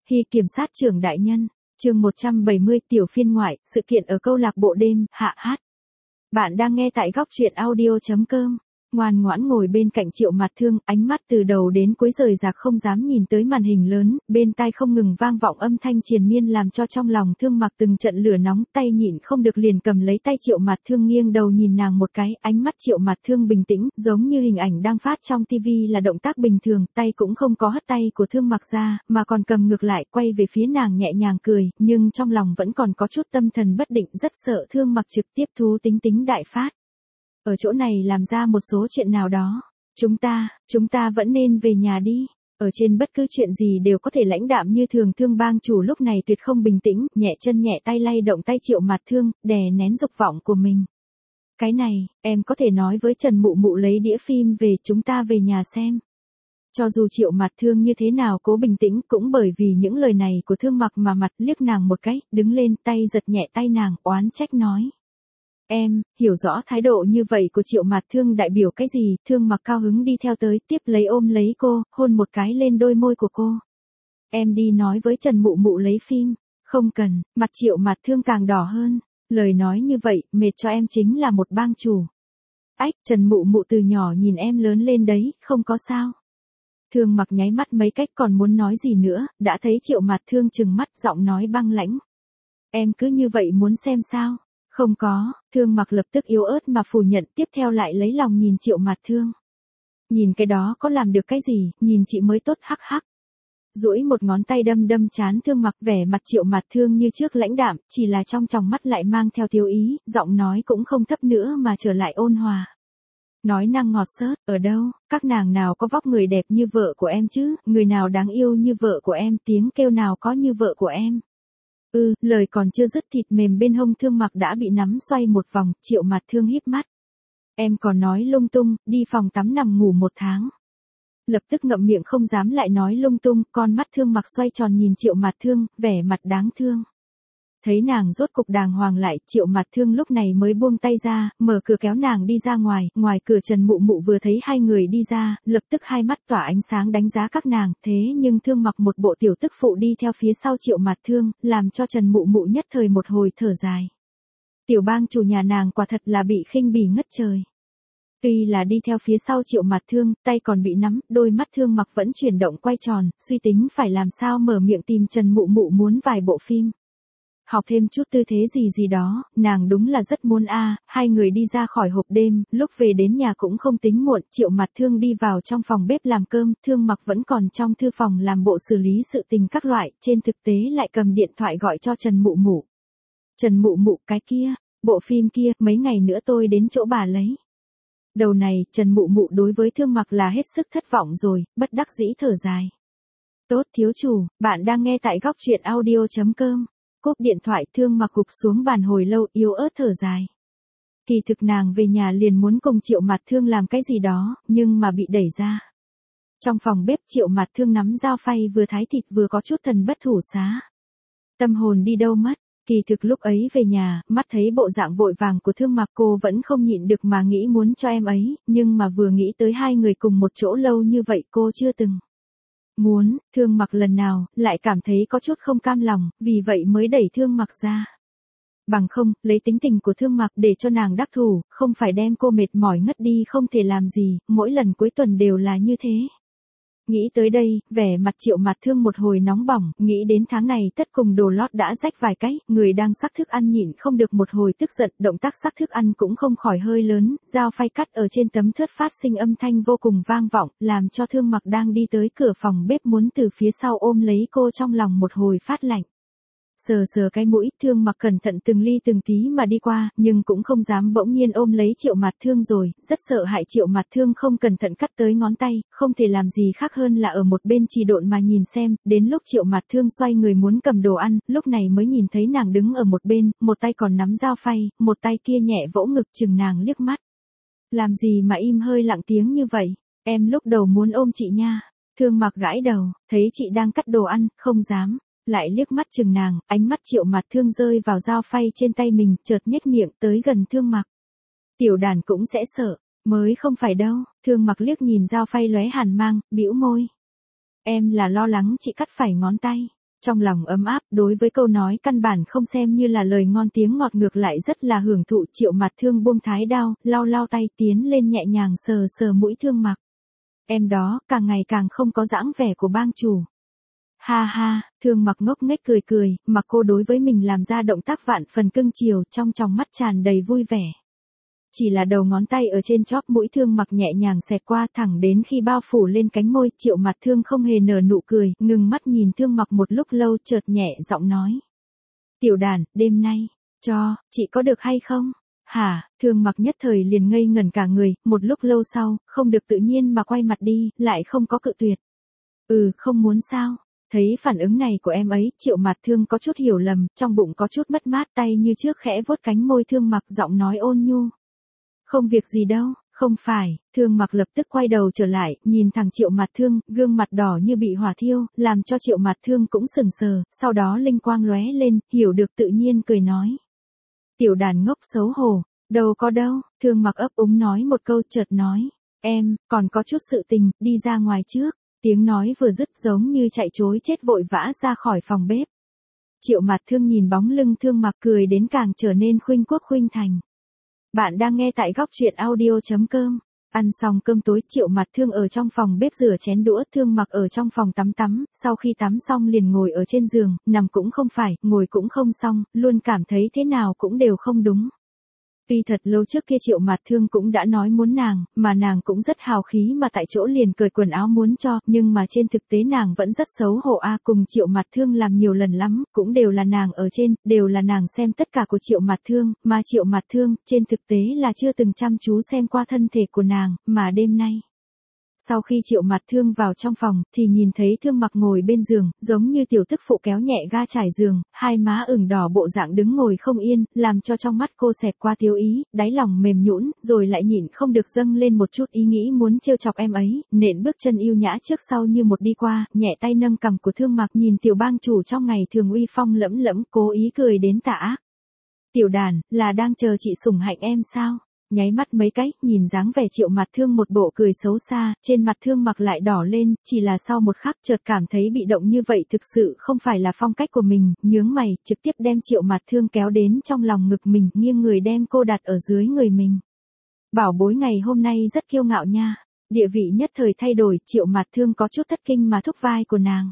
Hy kiểm sát trưởng đại nhân, chương 170 tiểu phiên ngoại, sự kiện ở câu lạc bộ đêm, hạ hát. Bạn đang nghe tại góc truyện audio.com. Ngoan ngoãn ngồi bên cạnh Triệu Mạt Thương, ánh mắt từ đầu đến cuối rời rạc không dám nhìn tới màn hình lớn, bên tai không ngừng vang vọng âm thanh triền miên làm cho trong lòng Thương Mặc từng trận lửa nóng, tay nhịn không được liền cầm lấy tay Triệu Mạt Thương nghiêng đầu nhìn nàng một cái, ánh mắt Triệu Mạt Thương bình tĩnh, giống như hình ảnh đang phát trong tivi là động tác bình thường, tay cũng không có hất tay của Thương Mặc ra, mà còn cầm ngược lại, quay về phía nàng nhẹ nhàng cười, nhưng trong lòng vẫn còn có chút tâm thần bất định, rất sợ Thương Mặc trực tiếp thú tính đại phát. Ở chỗ này làm ra một số chuyện nào đó. Chúng ta vẫn nên về nhà đi. Ở trên bất cứ chuyện gì đều có thể lãnh đạm như thường. Thương bang chủ lúc này tuyệt không bình tĩnh, nhẹ chân nhẹ tay lay động tay Triệu Mạt Thương, đè nén dục vọng của mình. Cái này, em có thể nói với Trần Mụ Mụ lấy đĩa phim về, chúng ta về nhà xem. Cho dù Triệu Mạt Thương như thế nào cố bình tĩnh, cũng bởi vì những lời này của Thương Mặc mà mặt liếc nàng một cái, đứng lên tay giật nhẹ tay nàng, oán trách nói. Em, hiểu rõ thái độ như vậy của Triệu Mạt Thương đại biểu cái gì. Thương Mặc cao hứng đi theo tới, tiếp lấy ôm lấy cô, hôn một cái lên đôi môi của cô. Em đi nói với Trần Mụ Mụ lấy phim. Không cần, mặt Triệu Mạt Thương càng đỏ hơn. Lời nói như vậy, mệt cho em chính là một bang chủ. Ách, Trần Mụ Mụ từ nhỏ nhìn em lớn lên đấy, không có sao. Thương Mặc nháy mắt mấy cách còn muốn nói gì nữa, đã thấy Triệu Mạt Thương trừng mắt giọng nói băng lãnh. Em cứ như vậy muốn xem sao? Không có, Thương Mặc lập tức yếu ớt mà phủ nhận, tiếp theo lại lấy lòng nhìn Triệu Mạt Thương. Nhìn cái đó có làm được cái gì, nhìn chị mới tốt hắc hắc. Duỗi một ngón tay đâm trán Thương Mặc, vẻ mặt Triệu Mạt Thương như trước lãnh đạm, chỉ là trong tròng mắt lại mang theo thiếu ý, giọng nói cũng không thấp nữa mà trở lại ôn hòa. Nói năng ngọt xớt, ở đâu, các nàng nào có vóc người đẹp như vợ của em chứ, người nào đáng yêu như vợ của em, tiếng kêu nào có như vợ của em. Lời còn chưa dứt thịt mềm bên hông Thương Mặc đã bị nắm xoay một vòng, Triệu Mạt Thương híp mắt. Em còn nói lung tung, đi phòng tắm nằm ngủ 1 tháng. Lập tức ngậm miệng không dám lại nói lung tung, con mắt Thương Mặc xoay tròn nhìn Triệu Mạt Thương, vẻ mặt đáng thương. Thấy nàng rốt cục đàng hoàng lại, Triệu Mạt Thương lúc này mới buông tay ra, mở cửa kéo nàng đi ra ngoài, ngoài cửa Trần Mụ Mụ vừa thấy hai người đi ra, lập tức hai mắt tỏa ánh sáng đánh giá các nàng, thế nhưng Thương Mặc một bộ tiểu tức phụ đi theo phía sau Triệu Mạt Thương, làm cho Trần Mụ Mụ nhất thời một hồi thở dài. Tiểu bang chủ nhà nàng quả thật là bị khinh bỉ ngất trời. Tuy là đi theo phía sau Triệu Mạt Thương, tay còn bị nắm, đôi mắt Thương Mặc vẫn chuyển động quay tròn, suy tính phải làm sao mở miệng tìm Trần Mụ Mụ muốn vài bộ phim. Học thêm chút tư thế gì đó, nàng đúng là rất muốn hai người đi ra khỏi hộp đêm, lúc về đến nhà cũng không tính muộn, Triệu Mạt Thương đi vào trong phòng bếp làm cơm, Thương Mặc vẫn còn trong thư phòng làm bộ xử lý sự tình các loại, trên thực tế lại cầm điện thoại gọi cho Trần Mụ Mụ. Trần Mụ Mụ, cái kia, bộ phim kia, mấy ngày nữa tôi đến chỗ bà lấy. Đầu này, Trần Mụ Mụ đối với Thương Mặc là hết sức thất vọng rồi, bất đắc dĩ thở dài. Tốt thiếu chủ, bạn đang nghe tại góc truyện audio.com. Cúp điện thoại, Thương Mặc gục xuống bàn hồi lâu, yếu ớt thở dài. Kỳ thực nàng về nhà liền muốn cùng Triệu Mạt Thương làm cái gì đó, nhưng mà bị đẩy ra. Trong phòng bếp Triệu Mạt Thương nắm dao phay vừa thái thịt vừa có chút thần bất thủ xá. Tâm hồn đi đâu mất, kỳ thực lúc ấy về nhà, mắt thấy bộ dạng vội vàng của Thương Mặc cô vẫn không nhịn được mà nghĩ muốn cho em ấy, nhưng mà vừa nghĩ tới hai người cùng một chỗ lâu như vậy cô chưa từng. Muốn, Thương Mặc lần nào, lại cảm thấy có chút không cam lòng, vì vậy mới đẩy Thương Mặc ra. Bằng không, lấy tính tình của Thương Mặc để cho nàng đắc thủ, không phải đem cô mệt mỏi ngất đi không thể làm gì, mỗi lần cuối tuần đều là như thế. Nghĩ tới đây, vẻ mặt Triệu Mạt Thương một hồi nóng bỏng, nghĩ đến tháng này tất cùng đồ lót đã rách vài cái, người đang xắc thức ăn nhịn không được một hồi tức giận, động tác xắc thức ăn cũng không khỏi hơi lớn, dao phay cắt ở trên tấm thớt phát sinh âm thanh vô cùng vang vọng, làm cho Thương Mặc đang đi tới cửa phòng bếp muốn từ phía sau ôm lấy cô trong lòng một hồi phát lạnh. Sờ cái mũi, Thương Mặc cẩn thận từng ly từng tí mà đi qua, nhưng cũng không dám bỗng nhiên ôm lấy Triệu Mạt Thương rồi, rất sợ hại Triệu Mạt Thương không cẩn thận cắt tới ngón tay, không thể làm gì khác hơn là ở một bên trì độn mà nhìn xem, đến lúc Triệu Mạt Thương xoay người muốn cầm đồ ăn, lúc này mới nhìn thấy nàng đứng ở một bên, một tay còn nắm dao phay, một tay kia nhẹ vỗ ngực chừng nàng liếc mắt. Làm gì mà im hơi lặng tiếng như vậy, em lúc đầu muốn ôm chị nha. Thương Mặc gãi đầu, thấy chị đang cắt đồ ăn, không dám. Lại liếc mắt chừng nàng, ánh mắt Triệu Mạt Thương rơi vào dao phay trên tay mình, chợt nhếch miệng tới gần Thương Mặc. Tiểu đàn cũng sẽ sợ, mới không phải đâu. Thương Mặc liếc nhìn dao phay lóe hàn mang, bĩu môi. Em là lo lắng chị cắt phải ngón tay. Trong lòng ấm áp, đối với câu nói căn bản không xem như là lời ngon tiếng ngọt ngược lại rất là hưởng thụ. Triệu Mặt Thương buông thái đao, lau lau tay tiến lên nhẹ nhàng sờ sờ mũi Thương Mặc. Em đó, càng ngày càng không có dáng vẻ của bang chủ. Ha ha, Thương Mặc ngốc nghếch cười cười, mà cô đối với mình làm ra động tác vạn phần cưng chiều, trong tròng mắt tràn đầy vui vẻ. Chỉ là đầu ngón tay ở trên chóp mũi Thương Mặc nhẹ nhàng xẹt qua thẳng đến khi bao phủ lên cánh môi. Triệu Mặt Thương không hề nở nụ cười, ngừng mắt nhìn Thương Mặc một lúc lâu chợt nhẹ giọng nói. Tiểu Đàn, đêm nay, chị có được hay không? Hả, Thương Mặc nhất thời liền ngây ngẩn cả người, một lúc lâu sau, không được tự nhiên mà quay mặt đi, lại không có cự tuyệt. Không muốn sao? Thấy phản ứng này của em ấy, Triệu Mặt Thương có chút hiểu lầm, trong bụng có chút mất mát, tay như trước khẽ vuốt cánh môi Thương Mặc, giọng nói ôn nhu. Không việc gì đâu, không phải. Thương Mặc lập tức quay đầu trở lại, nhìn thẳng Triệu Mặt Thương, gương mặt đỏ như bị hỏa thiêu, làm cho Triệu Mặt Thương cũng sững sờ, sau đó linh quang lóe lên, hiểu được tự nhiên cười nói. Tiểu Đàn ngốc xấu hổ, đâu có đâu. Thương Mặc ấp úng nói một câu chợt nói. Em, còn có chút sự tình, đi ra ngoài trước. Tiếng nói vừa dứt giống như chạy trối chết vội vã ra khỏi phòng bếp. Triệu Mặt Thương nhìn bóng lưng Thương Mặc cười đến càng trở nên khuynh quốc khuynh thành. Bạn đang nghe tại góc truyện audio.com. Ăn xong cơm tối, Triệu Mặt Thương ở trong phòng bếp rửa chén đũa, Thương Mặc ở trong phòng tắm, sau khi tắm xong liền ngồi ở trên giường, nằm cũng không phải, ngồi cũng không xong, luôn cảm thấy thế nào cũng đều không đúng. Tuy thật lâu trước kia Triệu Mặt Thương cũng đã nói muốn nàng, mà nàng cũng rất hào khí mà tại chỗ liền cởi quần áo muốn cho, nhưng mà trên thực tế nàng vẫn rất xấu hổ cùng Triệu Mặt Thương làm nhiều lần lắm, cũng đều là nàng ở trên, đều là nàng xem tất cả của Triệu Mặt Thương, mà Triệu Mặt Thương, trên thực tế là chưa từng chăm chú xem qua thân thể của nàng, mà đêm nay. Sau khi Triệu Mặt Thương vào trong phòng, thì nhìn thấy Thương Mặc ngồi bên giường, giống như tiểu tức phụ kéo nhẹ ga trải giường, hai má ửng đỏ bộ dạng đứng ngồi không yên, làm cho trong mắt cô xẹt qua tiêu ý, đáy lòng mềm nhũn, rồi lại nhịn không được dâng lên một chút ý nghĩ muốn trêu chọc em ấy, nện bước chân yêu nhã trước sau như một đi qua, nhẹ tay nâng cằm của Thương Mặc, nhìn tiểu bang chủ trong ngày thường uy phong lẫm lẫm, cố ý cười đến tà ác. Tiểu Đàn, là đang chờ chị sủng hạnh em sao? Nháy mắt mấy cái, nhìn dáng vẻ Triệu Mặt Thương một bộ cười xấu xa, trên mặt Thương Mặc lại đỏ lên, chỉ là sau một khắc chợt cảm thấy bị động như vậy thực sự không phải là phong cách của mình, nhướng mày, trực tiếp đem Triệu Mặt Thương kéo đến trong lòng ngực mình, nghiêng người đem cô đặt ở dưới người mình. Bảo bối ngày hôm nay rất kiêu ngạo nha. Địa vị nhất thời thay đổi, Triệu Mặt Thương có chút thất kinh mà thúc vai của nàng.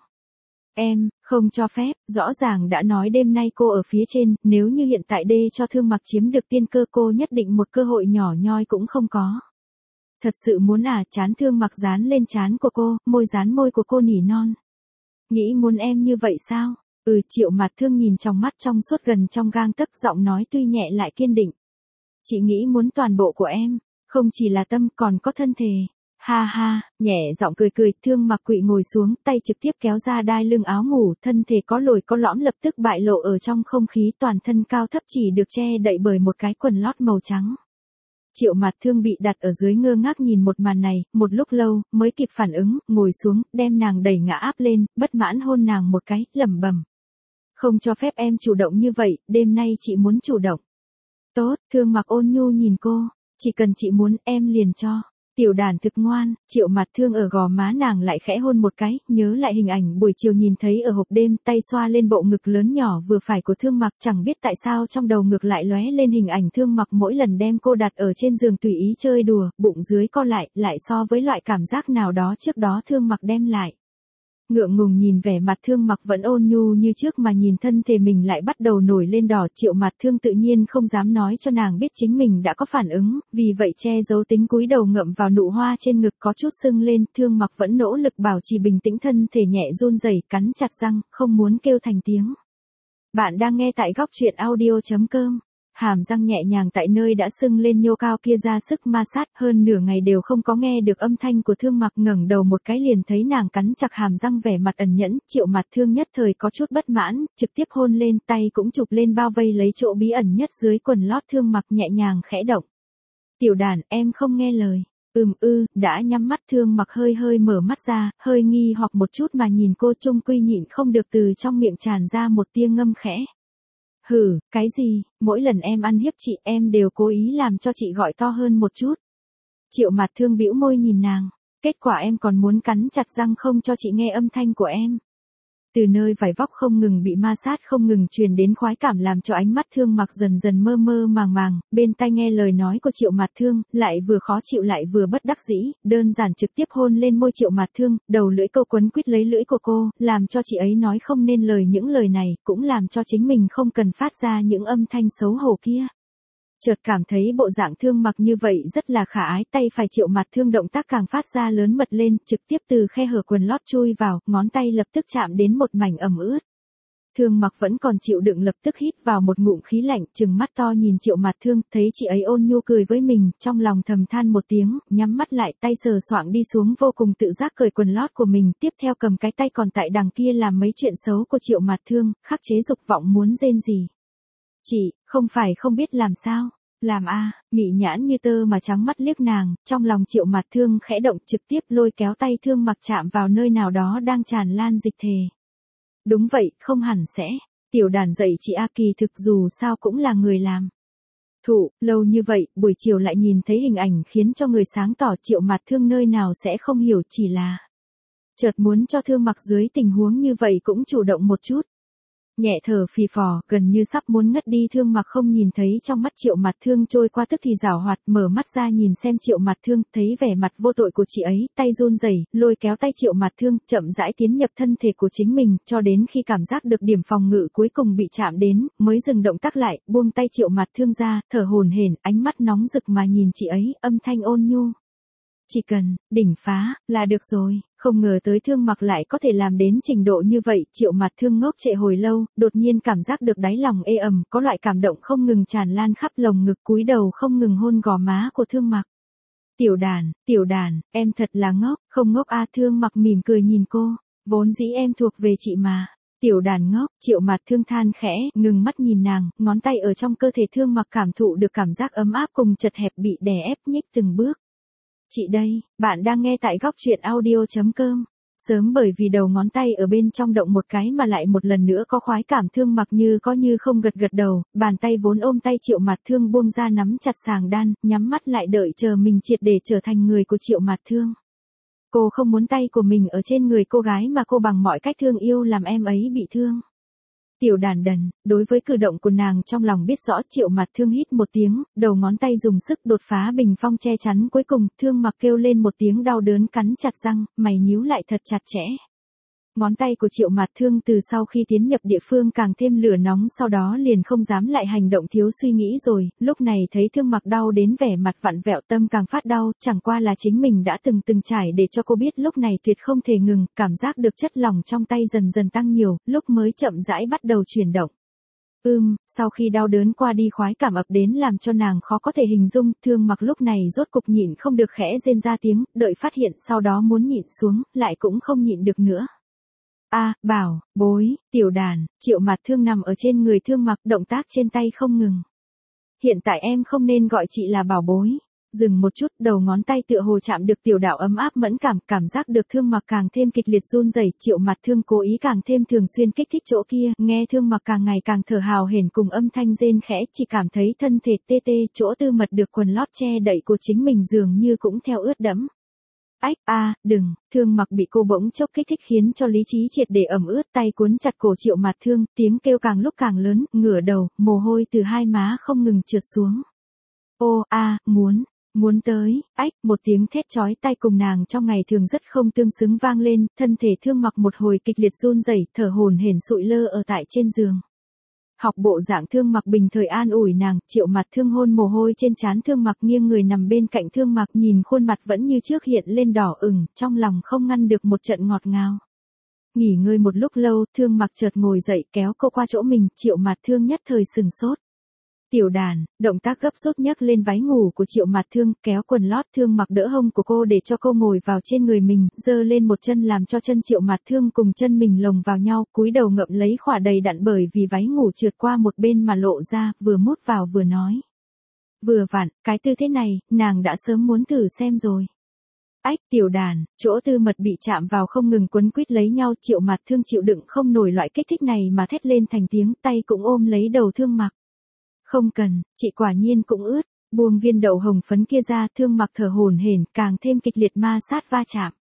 Em, không cho phép, rõ ràng đã nói đêm nay cô ở phía trên, nếu như hiện tại đê cho Thương Mặc chiếm được tiên cơ cô nhất định một cơ hội nhỏ nhoi cũng không có. Thật sự muốn chán Thương Mặc dán lên trán của cô, môi dán môi của cô nỉ non. Nghĩ muốn em như vậy sao? Triệu Mặt Thương nhìn trong mắt trong suốt gần trong gang tấc, giọng nói tuy nhẹ lại kiên định. Chị nghĩ muốn toàn bộ của em, không chỉ là tâm còn có thân thể. Ha ha, nhẹ giọng cười cười, Thương Mặc quỵ ngồi xuống, tay trực tiếp kéo ra đai lưng áo ngủ, thân thể có lồi có lõm lập tức bại lộ ở trong không khí, toàn thân cao thấp chỉ được che đậy bởi một cái quần lót màu trắng. Triệu Mặt Thương bị đặt ở dưới ngơ ngác nhìn một màn này, một lúc lâu, mới kịp phản ứng, ngồi xuống, đem nàng đẩy ngã áp lên, bất mãn hôn nàng một cái, lẩm bẩm. Không cho phép em chủ động như vậy, đêm nay chị muốn chủ động. Tốt, Thương Mặc ôn nhu nhìn cô, chỉ cần chị muốn, em liền cho. Tiểu Đàn thực ngoan. Triệu Mặt Thương ở gò má nàng lại khẽ hôn một cái, nhớ lại hình ảnh buổi chiều nhìn thấy ở hộp đêm, tay xoa lên bộ ngực lớn nhỏ vừa phải của Thương Mặc, chẳng biết tại sao trong đầu ngực lại lóe lên hình ảnh Thương Mặc mỗi lần đem cô đặt ở trên giường tùy ý chơi đùa, bụng dưới co lại so với loại cảm giác nào đó trước đó Thương Mặc đem lại. Ngượng ngùng nhìn vẻ mặt Thương Mặc vẫn ôn nhu như trước mà nhìn thân thể mình lại bắt đầu nổi lên đỏ, Triệu Mặt Thương tự nhiên không dám nói cho nàng biết chính mình đã có phản ứng, vì vậy che giấu tính cúi đầu ngậm vào nụ hoa trên ngực có chút sưng lên, Thương Mặc vẫn nỗ lực bảo trì bình tĩnh, thân thể nhẹ run rẩy, cắn chặt răng, không muốn kêu thành tiếng. Bạn đang nghe tại góc truyện audio.com. Hàm răng nhẹ nhàng tại nơi đã sưng lên nhô cao kia ra sức ma sát, hơn nửa ngày đều không có nghe được âm thanh của Thương Mặc, ngẩng đầu một cái liền thấy nàng cắn chặt hàm răng vẻ mặt ẩn nhẫn, Triệu Mặt Thương nhất thời có chút bất mãn, trực tiếp hôn lên, tay cũng chụp lên bao vây lấy chỗ bí ẩn nhất dưới quần lót Thương Mặc, nhẹ nhàng khẽ động. Tiểu Đàn, em không nghe lời. Đã nhắm mắt. Thương Mặc hơi hơi mở mắt ra, hơi nghi hoặc một chút mà nhìn cô, trung quy nhịn không được từ trong miệng tràn ra một tia ngâm khẽ. Hử, cái gì, mỗi lần em ăn hiếp chị em đều cố ý làm cho chị gọi to hơn một chút. Triệu Mặt Thương bĩu môi nhìn nàng, kết quả em còn muốn cắn chặt răng không cho chị nghe âm thanh của em. Từ nơi vải vóc không ngừng bị ma sát không ngừng truyền đến khoái cảm làm cho ánh mắt Thương Mặc dần dần mơ mơ màng màng, bên tai nghe lời nói của Triệu Mạt Thương, lại vừa khó chịu lại vừa bất đắc dĩ, đơn giản trực tiếp hôn lên môi Triệu Mạt Thương, đầu lưỡi câu quấn quýt lấy lưỡi của cô, làm cho chị ấy nói không nên lời những lời này, cũng làm cho chính mình không cần phát ra những âm thanh xấu hổ kia. Chợt cảm thấy bộ dạng Thương Mặc như vậy rất là khả ái, tay phải Triệu Mạt Thương động tác càng phát ra lớn mật lên, trực tiếp từ khe hở quần lót chui vào, ngón tay lập tức chạm đến một mảnh ẩm ướt. Thương Mặc vẫn còn chịu đựng lập tức hít vào một ngụm khí lạnh, trừng mắt to nhìn Triệu Mạt Thương, thấy chị ấy ôn nhu cười với mình, trong lòng thầm than một tiếng, nhắm mắt lại, tay sờ soạng đi xuống vô cùng tự giác cởi quần lót của mình, tiếp theo cầm cái tay còn tại đằng kia làm mấy chuyện xấu của Triệu Mạt Thương, khắc chế dục vọng muốn rên rỉ. Chị, không phải không biết làm sao, làm a, mị nhãn như tơ mà trắng mắt liếc nàng, trong lòng Triệu Mạt Thương khẽ động trực tiếp lôi kéo tay Thương Mặc chạm vào nơi nào đó đang tràn lan dịch thể. Đúng vậy, không hẳn sẽ, tiểu đàn dạy chị A kỳ thực dù sao cũng là người làm. Thụ, lâu như vậy, buổi chiều lại nhìn thấy hình ảnh khiến cho người sáng tỏ Triệu Mạt Thương nơi nào sẽ không hiểu chỉ là. Chợt muốn cho Thương Mặc dưới tình huống như vậy cũng chủ động một chút. Nhẹ thở phì phò, gần như sắp muốn ngất đi Thương Mặc không nhìn thấy trong mắt Triệu Mạt Thương trôi qua tức thì giảo hoạt, mở mắt ra nhìn xem Triệu Mạt Thương, thấy vẻ mặt vô tội của chị ấy, tay run rẩy, lôi kéo tay Triệu Mạt Thương, chậm rãi tiến nhập thân thể của chính mình, cho đến khi cảm giác được điểm phòng ngự cuối cùng bị chạm đến, mới dừng động tác lại, buông tay Triệu Mạt Thương ra, thở hổn hển, ánh mắt nóng rực mà nhìn chị ấy, âm thanh ôn nhu. Chỉ cần, đỉnh phá, là được rồi, không ngờ tới Thương Mặc lại có thể làm đến trình độ như vậy, Triệu Mạt Thương ngốc trệ hồi lâu, đột nhiên cảm giác được đáy lòng ê ẩm, có loại cảm động không ngừng tràn lan khắp lồng ngực cúi đầu không ngừng hôn gò má của Thương Mặc. Tiểu đàn, em thật là ngốc, không ngốc a Thương Mặc mỉm cười nhìn cô, vốn dĩ em thuộc về chị mà. Tiểu đàn ngốc, Triệu Mạt Thương than khẽ, ngừng mắt nhìn nàng, ngón tay ở trong cơ thể Thương Mặc cảm thụ được cảm giác ấm áp cùng chật hẹp bị đè ép nhích từng bước. Chị đây, bạn đang nghe tại góc truyện audio.com. Sớm bởi vì đầu ngón tay ở bên trong động một cái mà lại một lần nữa có khoái cảm Thương Mặc như có như không gật gật đầu, bàn tay vốn ôm tay Triệu Mạt Thương buông ra nắm chặt sàng đan, nhắm mắt lại đợi chờ mình triệt để trở thành người của Triệu Mạt Thương. Cô không muốn tay của mình ở trên người cô gái mà cô bằng mọi cách thương yêu làm em ấy bị thương. Tiểu đàn đần, đối với cử động của nàng trong lòng biết rõ Triệu Mạt Thương hít một tiếng, đầu ngón tay dùng sức đột phá bình phong che chắn cuối cùng, Thương Mặc kêu lên một tiếng đau đớn cắn chặt răng, mày nhíu lại thật chặt chẽ. Ngón tay của Triệu Mạt Thương từ sau khi tiến nhập địa phương càng thêm lửa nóng sau đó liền không dám lại hành động thiếu suy nghĩ rồi, lúc này thấy Thương Mặc đau đến vẻ mặt vặn vẹo tâm càng phát đau, chẳng qua là chính mình đã từng trải để cho cô biết lúc này tuyệt không thể ngừng, cảm giác được chất lỏng trong tay dần dần tăng nhiều, lúc mới chậm rãi bắt đầu chuyển động. Sau khi đau đớn qua đi khoái cảm ập đến làm cho nàng khó có thể hình dung, Thương Mặc lúc này rốt cục nhịn không được khẽ rên ra tiếng, đợi phát hiện sau đó muốn nhịn xuống, lại cũng không nhịn được nữa. Bảo, bối, tiểu đàn, Triệu Mạt Thương nằm ở trên người Thương Mặc, động tác trên tay không ngừng. Hiện tại em không nên gọi chị là bảo bối. Dừng một chút, đầu ngón tay tựa hồ chạm được tiểu đạo ấm áp mẫn cảm giác được Thương Mặc càng thêm kịch liệt run rẩy, Triệu Mạt Thương cố ý càng thêm thường xuyên kích thích chỗ kia, nghe Thương Mặc càng ngày càng thở hào hển cùng âm thanh rên khẽ, chỉ cảm thấy thân thể tê tê, chỗ tư mật được quần lót che đậy của chính mình dường như cũng theo ướt đẫm. Đừng, Thương Mặc bị cô bỗng chốc kích thích khiến cho lý trí triệt để ẩm ướt, tay cuốn chặt cổ Triệu Mạt Thương, tiếng kêu càng lúc càng lớn, ngửa đầu, mồ hôi từ hai má không ngừng trượt xuống. Muốn tới, một tiếng thét chói tai cùng nàng trong ngày thường rất không tương xứng vang lên, thân thể Thương Mặc một hồi kịch liệt run rẩy, thở hổn hển sụi lơ ở tại trên giường. Học bộ dạng Thương Mặc bình thời an ủi nàng, Triệu Mạt Thương hôn mồ hôi trên trán Thương Mặc nghiêng người nằm bên cạnh Thương Mặc nhìn khuôn mặt vẫn như trước hiện lên đỏ ửng, trong lòng không ngăn được một trận ngọt ngào. Nghỉ ngơi một lúc lâu, Thương Mặc chợt ngồi dậy kéo cô qua chỗ mình, Triệu Mạt Thương nhất thời sừng sốt. Tiểu đàn, động tác gấp rút nhấc lên váy ngủ của Triệu Mạt Thương, kéo quần lót Thương Mặc đỡ hông của cô để cho cô ngồi vào trên người mình, giơ lên một chân làm cho chân Triệu Mạt Thương cùng chân mình lồng vào nhau, cúi đầu ngậm lấy khỏa đầy đặn bởi vì váy ngủ trượt qua một bên mà lộ ra, vừa mút vào vừa nói. Vừa vặn, cái tư thế này, nàng đã sớm muốn thử xem rồi. Tiểu đàn, chỗ tư mật bị chạm vào không ngừng quấn quýt lấy nhau, Triệu Mạt Thương chịu đựng không nổi loại kích thích này mà thét lên thành tiếng, tay cũng ôm lấy đầu Thương Mặc. Không cần, chị quả nhiên cũng ướt, buông viên đậu hồng phấn kia ra, Thương Mặc thở hổn hển, càng thêm kịch liệt ma sát va chạm.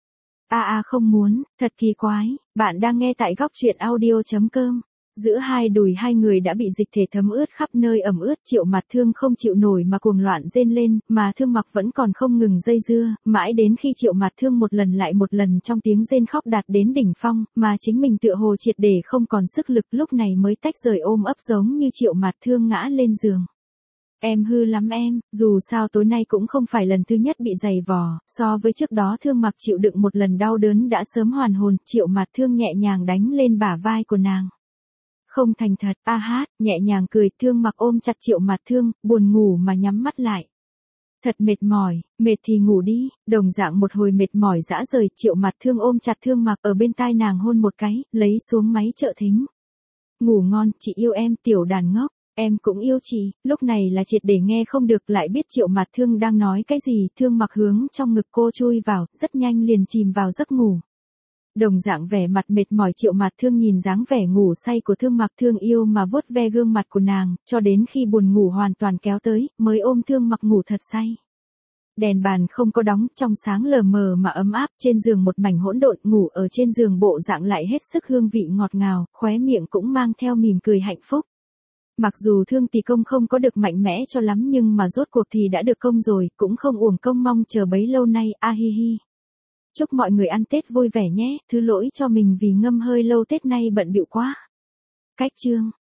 Không muốn, thật kỳ quái, bạn đang nghe tại góc truyện audio.com. Giữa hai đùi hai người đã bị dịch thể thấm ướt khắp nơi ẩm ướt, Triệu Mạt Thương không chịu nổi mà cuồng loạn rên lên, mà Thương Mặc vẫn còn không ngừng dây dưa, mãi đến khi Triệu Mạt Thương một lần lại một lần trong tiếng rên khóc đạt đến đỉnh phong, mà chính mình tựa hồ triệt để không còn sức lực, lúc này mới tách rời ôm ấp giống như Triệu Mạt Thương ngã lên giường. Em hư lắm em, dù sao tối nay cũng không phải lần thứ nhất bị giày vò, so với trước đó Thương Mặc chịu đựng một lần đau đớn đã sớm hoàn hồn, Triệu Mạt Thương nhẹ nhàng đánh lên bả vai của nàng. Không thành thật, nhẹ nhàng cười, Thương Mặc ôm chặt Triệu Mạt Thương, buồn ngủ mà nhắm mắt lại. Thật mệt mỏi, mệt thì ngủ đi, đồng dạng một hồi mệt mỏi dã rời, Triệu Mạt Thương ôm chặt Thương Mặc ở bên tai nàng hôn một cái, lấy xuống máy trợ thính. Ngủ ngon, chị yêu em, tiểu đàn ngốc. Em cũng yêu chị, lúc này là triệt để nghe không được, lại biết Triệu Mạt Thương đang nói cái gì, Thương Mặc hướng trong ngực cô chui vào, rất nhanh liền chìm vào giấc ngủ. Đồng dạng vẻ mặt mệt mỏi, Triệu Mạt Thương nhìn dáng vẻ ngủ say của Thương Mặc, thương yêu mà vuốt ve gương mặt của nàng, cho đến khi buồn ngủ hoàn toàn kéo tới, mới ôm Thương Mặc ngủ thật say. Đèn bàn không có đóng, trong sáng lờ mờ mà ấm áp, trên giường một mảnh hỗn độn, ngủ ở trên giường bộ dạng lại hết sức hương vị ngọt ngào, khóe miệng cũng mang theo mỉm cười hạnh phúc. Mặc dù Thương tỷ công không có được mạnh mẽ cho lắm nhưng mà rốt cuộc thì đã được công rồi, cũng không uổng công mong chờ bấy lâu nay, hi hi. Chúc mọi người ăn Tết vui vẻ nhé, thứ lỗi cho mình vì ngâm hơi lâu Tết nay bận bịu quá. Cách chương